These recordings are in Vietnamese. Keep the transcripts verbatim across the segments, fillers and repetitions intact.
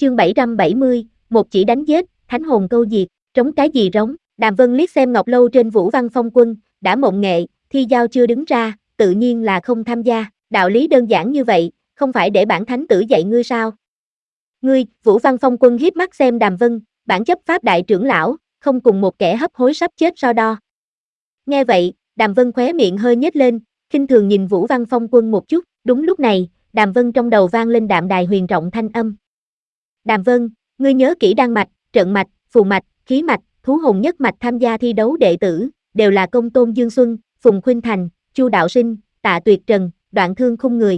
chương bảy trăm bảy mươi, một chỉ đánh giết, thánh hồn câu diệt, trống cái gì rống, Đàm Vân liếc xem Ngọc Lâu trên Vũ Văn Phong Quân, đã mộng nghệ, thi giao chưa đứng ra, tự nhiên là không tham gia, đạo lý đơn giản như vậy, không phải để bản thánh tử dạy ngươi sao? Ngươi, Vũ Văn Phong Quân hiếp mắt xem Đàm Vân, bản chấp pháp đại trưởng lão, không cùng một kẻ hấp hối sắp chết so đo. Nghe vậy, Đàm Vân khóe miệng hơi nhếch lên, khinh thường nhìn Vũ Văn Phong Quân một chút, đúng lúc này, Đàm Vân trong đầu vang lên đạm đài huyền trọng thanh âm. Đàm Vân, ngươi nhớ kỹ đan mạch, trận mạch, phù mạch, khí mạch, thú hồn nhất mạch tham gia thi đấu đệ tử, đều là Công Tôn Dương Xuân, Phùng Khuynh Thành, Chu Đạo Sinh, Tạ Tuyệt Trần, Đoạn Thương Khung người.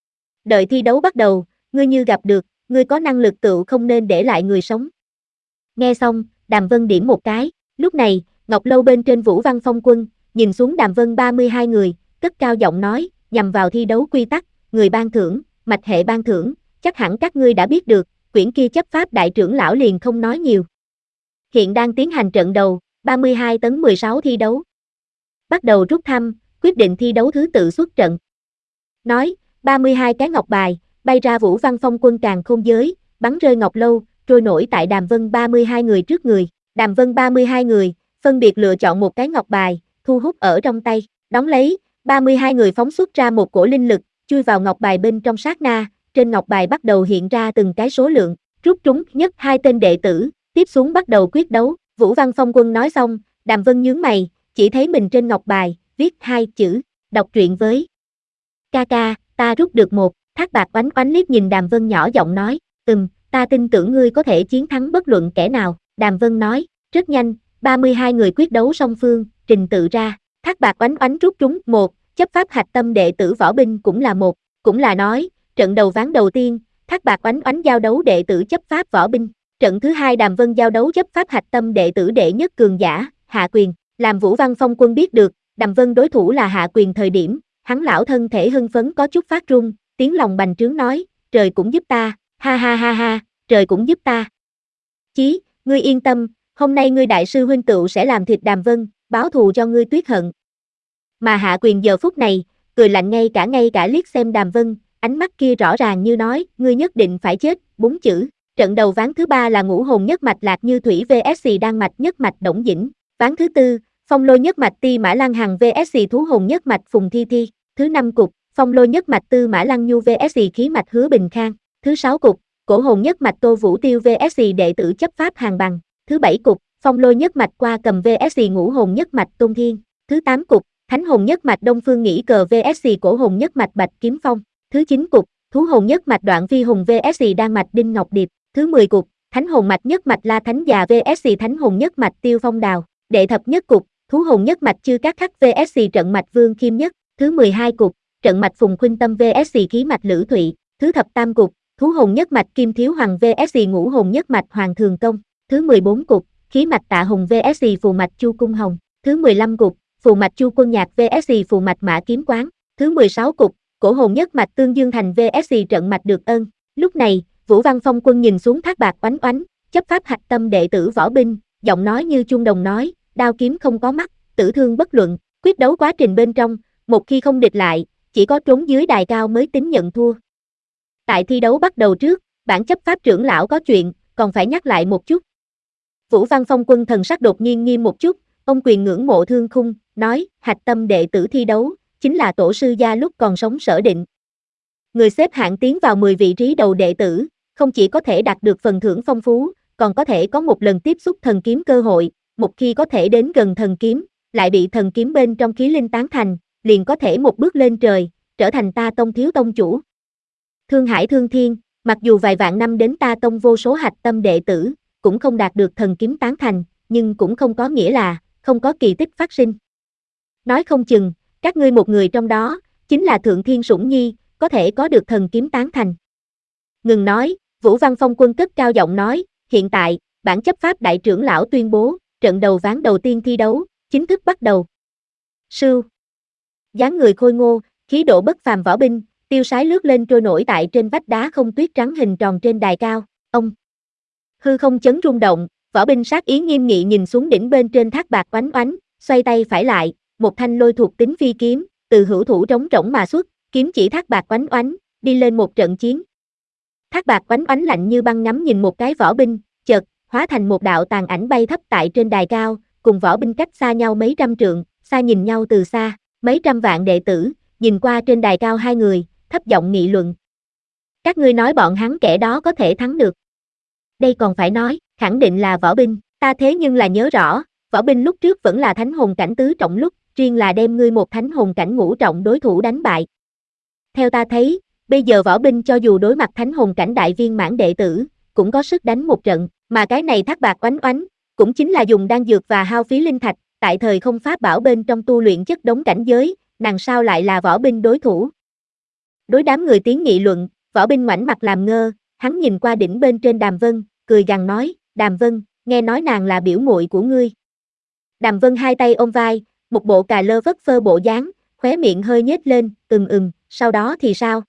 Đợi thi đấu bắt đầu, ngươi như gặp được, ngươi có năng lực tựu không nên để lại người sống. Nghe xong, Đàm Vân điểm một cái, lúc này, Ngọc Lâu bên trên Vũ Văn Phong Quân, nhìn xuống Đàm Vân ba mươi hai người, cất cao giọng nói, nhằm vào thi đấu quy tắc, người ban thưởng, mạch hệ ban thưởng, chắc hẳn các ngươi đã biết được, quyển kia chấp pháp đại trưởng lão liền không nói nhiều. Hiện đang tiến hành trận đầu, ba mươi hai tấn mười sáu thi đấu. Bắt đầu rút thăm, quyết định thi đấu thứ tự xuất trận. Nói, ba mươi hai cái ngọc bài, bay ra Vũ Văn Phong Quân càn khôn giới, bắn rơi Ngọc Lâu, trôi nổi tại Đàm Vân ba mươi hai người trước người. Đàm Vân ba mươi hai người, phân biệt lựa chọn một cái ngọc bài, thu hút ở trong tay, đón lấy, ba mươi hai người phóng xuất ra một cổ linh lực, chui vào ngọc bài bên trong sát na, trên ngọc bài bắt đầu hiện ra từng cái số lượng, rút trúng nhất hai tên đệ tử, tiếp xuống bắt đầu quyết đấu. Vũ Văn Phong Quân nói xong, Đàm Vân nhướng mày, chỉ thấy mình trên ngọc bài, viết hai chữ, đọc truyện với. Ca ca, ta rút được một, Thác Bạt oánh oánh liếc nhìn Đàm Vân nhỏ giọng nói, ừm, ta tin tưởng ngươi có thể chiến thắng bất luận kẻ nào. Đàm Vân nói, rất nhanh, ba mươi hai người quyết đấu song phương, trình tự ra, Thác Bạt oánh oánh rút trúng một, chấp pháp hạch tâm đệ tử võ binh cũng là một, cũng là nói, trận đầu ván đầu tiên, Thác Bạt oánh oánh giao đấu đệ tử chấp pháp võ binh, trận thứ hai Đàm Vân giao đấu chấp pháp hạch tâm đệ tử đệ nhất cường giả, Hạ Quyền, làm Vũ Văn Phong Quân biết được, Đàm Vân đối thủ là Hạ Quyền thời điểm, hắn lão thân thể hưng phấn có chút phát run, tiếng lòng bành trướng nói, trời cũng giúp ta, ha ha ha ha, trời cũng giúp ta. Chí, ngươi yên tâm, hôm nay ngươi đại sư huynh tựu sẽ làm thịt Đàm Vân, báo thù cho ngươi tuyết hận. Mà Hạ Quyền giờ phút này, cười lạnh ngay cả ngay cả liếc xem Đàm Vân, ánh mắt kia rõ ràng như nói, ngươi nhất định phải chết, bốn chữ. Trận đầu ván thứ ba là Ngũ Hồn nhất mạch Lạc Như Thủy vs Đan mạch nhất mạch Đổng Dĩnh. Ván thứ tư, Phong Lôi nhất mạch Ti Mã Lăng Hằng vs Thú Hồn nhất mạch Phùng Thi Thi. Thứ năm cục, Phong Lôi nhất mạch Tư Mã Lăng Nhu vs Khí mạch Hứa Bình Khang. Thứ sáu cục, Cổ Hồn nhất mạch Tô Vũ Tiêu vs đệ tử chấp pháp Hàng Bằng. Thứ bảy cục, Phong Lôi nhất mạch Qua Cầm vs Ngũ Hồn nhất mạch Tôn Thiên. Thứ tám cục, Thánh Hồn nhất mạch Đông Phương Nghĩ Cờ vs Cổ Hồn nhất mạch Bạch Kiếm Phong. Thứ chín cục, Thú Hồn nhất mạch Đoạn Phi Hùng vs Đan mạch Đinh Ngọc Điệp. Thứ mười cục, Thánh Hồn mạch nhất mạch La Thánh Già vs Thánh Hồn nhất mạch Tiêu Phong Đào. Đệ thập nhất cục, Thú Hồn nhất mạch Chư Cát Khắc vs Trận mạch Vương Khiêm Nhất. Thứ mười hai cục, Trận mạch Phùng Khuynh Tâm vs Khí mạch Lữ Thụy. Thứ thập tam cục, Thú Hồn nhất mạch Kim Thiếu Hoàng vs Ngũ Hồn nhất mạch Hoàng Thường Công. Thứ mười bốn cục, Khí mạch Tạ Hùng vs Phù mạch Chu Cung Hồng. Thứ mười lăm cục, Phù mạch Chu Quân Nhạc vs Phù mạch Mã Kiếm Quán. Thứ mười sáu cục, Cổ Hồn nhất mạch Tương Dương Thành vs Trận mạch Được Ơn. Lúc này, Vũ Văn Phong Quân nhìn xuống Thác Bạt oánh oánh, chấp pháp hạch tâm đệ tử võ binh, giọng nói như chuông đồng nói, đao kiếm không có mắt, tử thương bất luận, quyết đấu quá trình bên trong, một khi không địch lại, chỉ có trốn dưới đài cao mới tính nhận thua. Tại thi đấu bắt đầu trước, bản chấp pháp trưởng lão có chuyện, còn phải nhắc lại một chút. Vũ Văn Phong Quân thần sắc đột nhiên nghiêm một chút, ông quyền ngưỡng mộ Thương Khung, nói, hạch tâm đệ tử thi đấu, chính là tổ sư gia lúc còn sống Sở Định. Người xếp hạng tiến vào mười vị trí đầu đệ tử, không chỉ có thể đạt được phần thưởng phong phú, còn có thể có một lần tiếp xúc thần kiếm cơ hội, một khi có thể đến gần thần kiếm, lại bị thần kiếm bên trong khí linh tán thành, liền có thể một bước lên trời, trở thành ta tông thiếu tông chủ. Thương Hải Thương Thiên, mặc dù vài vạn năm đến ta tông vô số hạch tâm đệ tử, cũng không đạt được thần kiếm tán thành, nhưng cũng không có nghĩa là, không có kỳ tích phát sinh. Nói không chừng, các ngươi một người trong đó, chính là Thượng Thiên Sủng Nhi, có thể có được thần kiếm tán thành. Ngừng nói, Vũ Văn Phong Quân cất cao giọng nói, hiện tại, bản chấp pháp đại trưởng lão tuyên bố, trận đầu ván đầu tiên thi đấu, chính thức bắt đầu. Sưu. Dáng người khôi ngô, khí độ bất phàm võ binh, tiêu sái lướt lên trôi nổi tại trên vách đá không tuyết trắng hình tròn trên đài cao, ông. Hư không chấn rung động, võ binh sát ý nghiêm nghị nhìn xuống đỉnh bên trên Thác Bạt oánh oánh, xoay tay phải lại, một thanh lôi thuộc tính phi kiếm, từ hữu thủ trống rỗng mà xuất, kiếm chỉ Thác Bạt oánh oánh, đi lên một trận chiến. Thác Bạt oánh oánh lạnh như băng ngắm nhìn một cái võ binh, chợt hóa thành một đạo tàn ảnh bay thấp tại trên đài cao, cùng võ binh cách xa nhau mấy trăm trượng, xa nhìn nhau từ xa, mấy trăm vạn đệ tử, nhìn qua trên đài cao hai người, thấp giọng nghị luận. Các ngươi nói bọn hắn kẻ đó có thể thắng được. Đây còn phải nói, khẳng định là võ binh, ta thế nhưng là nhớ rõ, võ binh lúc trước vẫn là thánh hồn cảnh tứ trọng lúc, riêng là đem ngươi một thánh hồn cảnh ngũ trọng đối thủ đánh bại. Theo ta thấy, bây giờ võ binh cho dù đối mặt thánh hồn cảnh đại viên mãn đệ tử, cũng có sức đánh một trận, mà cái này Thác Bạt oánh oánh, cũng chính là dùng đan dược và hao phí linh thạch, tại thời không pháp bảo bên trong tu luyện chất đống cảnh giới, nàng sao lại là võ binh đối thủ. Đối đám người tiếng nghị luận, võ binh ngoảnh mặt làm ngơ, hắn nhìn qua đỉnh bên trên Đàm Vân, cười gằn nói, Đàm Vân, nghe nói nàng là biểu muội của ngươi. Đàm Vân hai tay ôm vai, một bộ cà lơ phất phơ bộ dáng, khóe miệng hơi nhếch lên, ừm ừm, sau đó thì sao?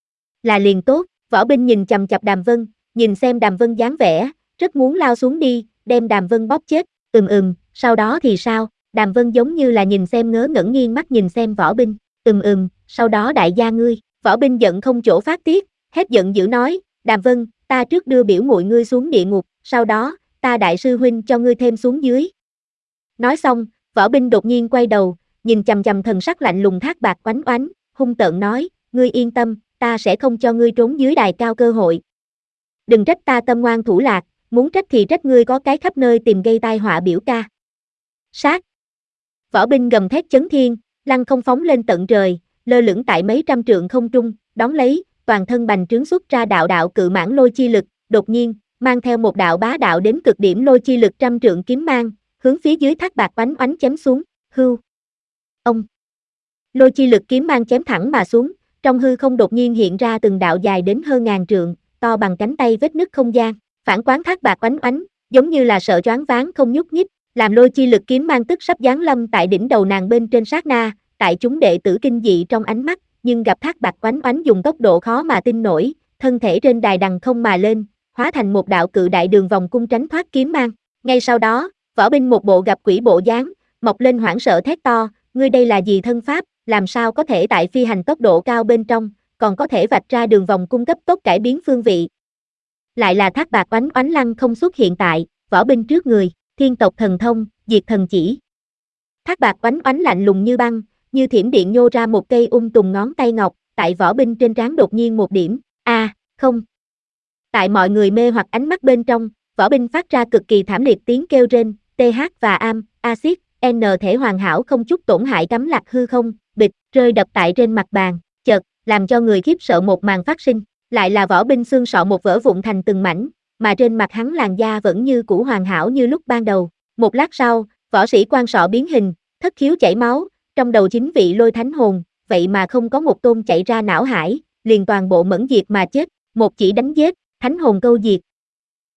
Là liền tốt, võ binh nhìn chằm chằm Đàm Vân, nhìn xem Đàm Vân dáng vẻ, rất muốn lao xuống đi, đem Đàm Vân bóp chết, ừm ừm, sau đó thì sao? Đàm Vân giống như là nhìn xem ngớ ngẩn nghiêng mắt nhìn xem võ binh, ừm ừm, sau đó đại gia ngươi, võ binh giận không chỗ phát tiết, hết giận dữ nói, Đàm Vân, ta trước đưa biểu muội ngươi xuống địa ngục, sau đó, ta đại sư huynh cho ngươi thêm xuống dưới. Nói xong, võ binh đột nhiên quay đầu, nhìn chằm chằm thần sắc lạnh lùng Thác Bạt oánh oánh, hung tợn nói, ngươi yên tâm, ta sẽ không cho ngươi trốn dưới đài cao cơ hội. Đừng trách ta tâm ngoan thủ lạc, muốn trách thì trách ngươi có cái khắp nơi tìm gây tai họa biểu ca. Sát. Võ binh gầm thét chấn thiên, lăng không phóng lên tận trời, lơ lửng tại mấy trăm trượng không trung, đón lấy, toàn thân bành trướng xuất ra đạo đạo cự mãng lôi chi lực, đột nhiên, mang theo một đạo bá đạo đến cực điểm lôi chi lực trăm trượng kiếm mang, hướng phía dưới Thác Bạt oánh oánh chém xuống, hưu. Ông. Lôi chi lực kiếm mang chém thẳng mà xuống, trong hư không đột nhiên hiện ra từng đạo dài đến hơn ngàn trượng, to bằng cánh tay vết nứt không gian, phản quán Thác Bạt oánh oánh, giống như là sợ choáng váng không nhúc nhích, làm lôi chi lực kiếm mang tức sắp giáng lâm tại đỉnh đầu nàng bên trên sát na, tại chúng đệ tử kinh dị trong ánh mắt, nhưng gặp Thác Bạt oánh oánh dùng tốc độ khó mà tin nổi, thân thể trên đài đằng không mà lên, hóa thành một đạo cự đại đường vòng cung tránh thoát kiếm mang. Ngay sau đó, võ binh một bộ gặp quỷ bộ dáng, mọc lên hoảng sợ thét to, ngươi đây là gì thân pháp, làm sao có thể tại phi hành tốc độ cao bên trong, còn có thể vạch ra đường vòng cung cấp tốc cải biến phương vị. Lại là Thác Bạt oánh oánh lăng không xuất hiện tại, võ binh trước người, thiên tộc thần thông, diệt thần chỉ. Thác Bạt oánh oánh lạnh lùng như băng, như thiểm điện nhô ra một cây ung tùng ngón tay ngọc, tại võ binh trên trán đột nhiên một điểm, a, à, không. Tại mọi người mê hoặc ánh mắt bên trong, võ binh phát ra cực kỳ thảm liệt tiếng kêu rên, tê hát và am, axit, n thể hoàn hảo không chút tổn hại cắm lạc hư không, bịch, rơi đập tại trên mặt bàn, chợt, làm cho người khiếp sợ một màn phát sinh, lại là võ binh xương sọ một vỡ vụn thành từng mảnh, mà trên mặt hắn làn da vẫn như cũ hoàn hảo như lúc ban đầu. Một lát sau, võ sĩ quan sọ biến hình, thất khiếu chảy máu, trong đầu chính vị lôi thánh hồn, vậy mà không có một tôn chạy ra não hải, liền toàn bộ mẫn diệt mà chết, một chỉ đánh giết, thánh hồn câu diệt,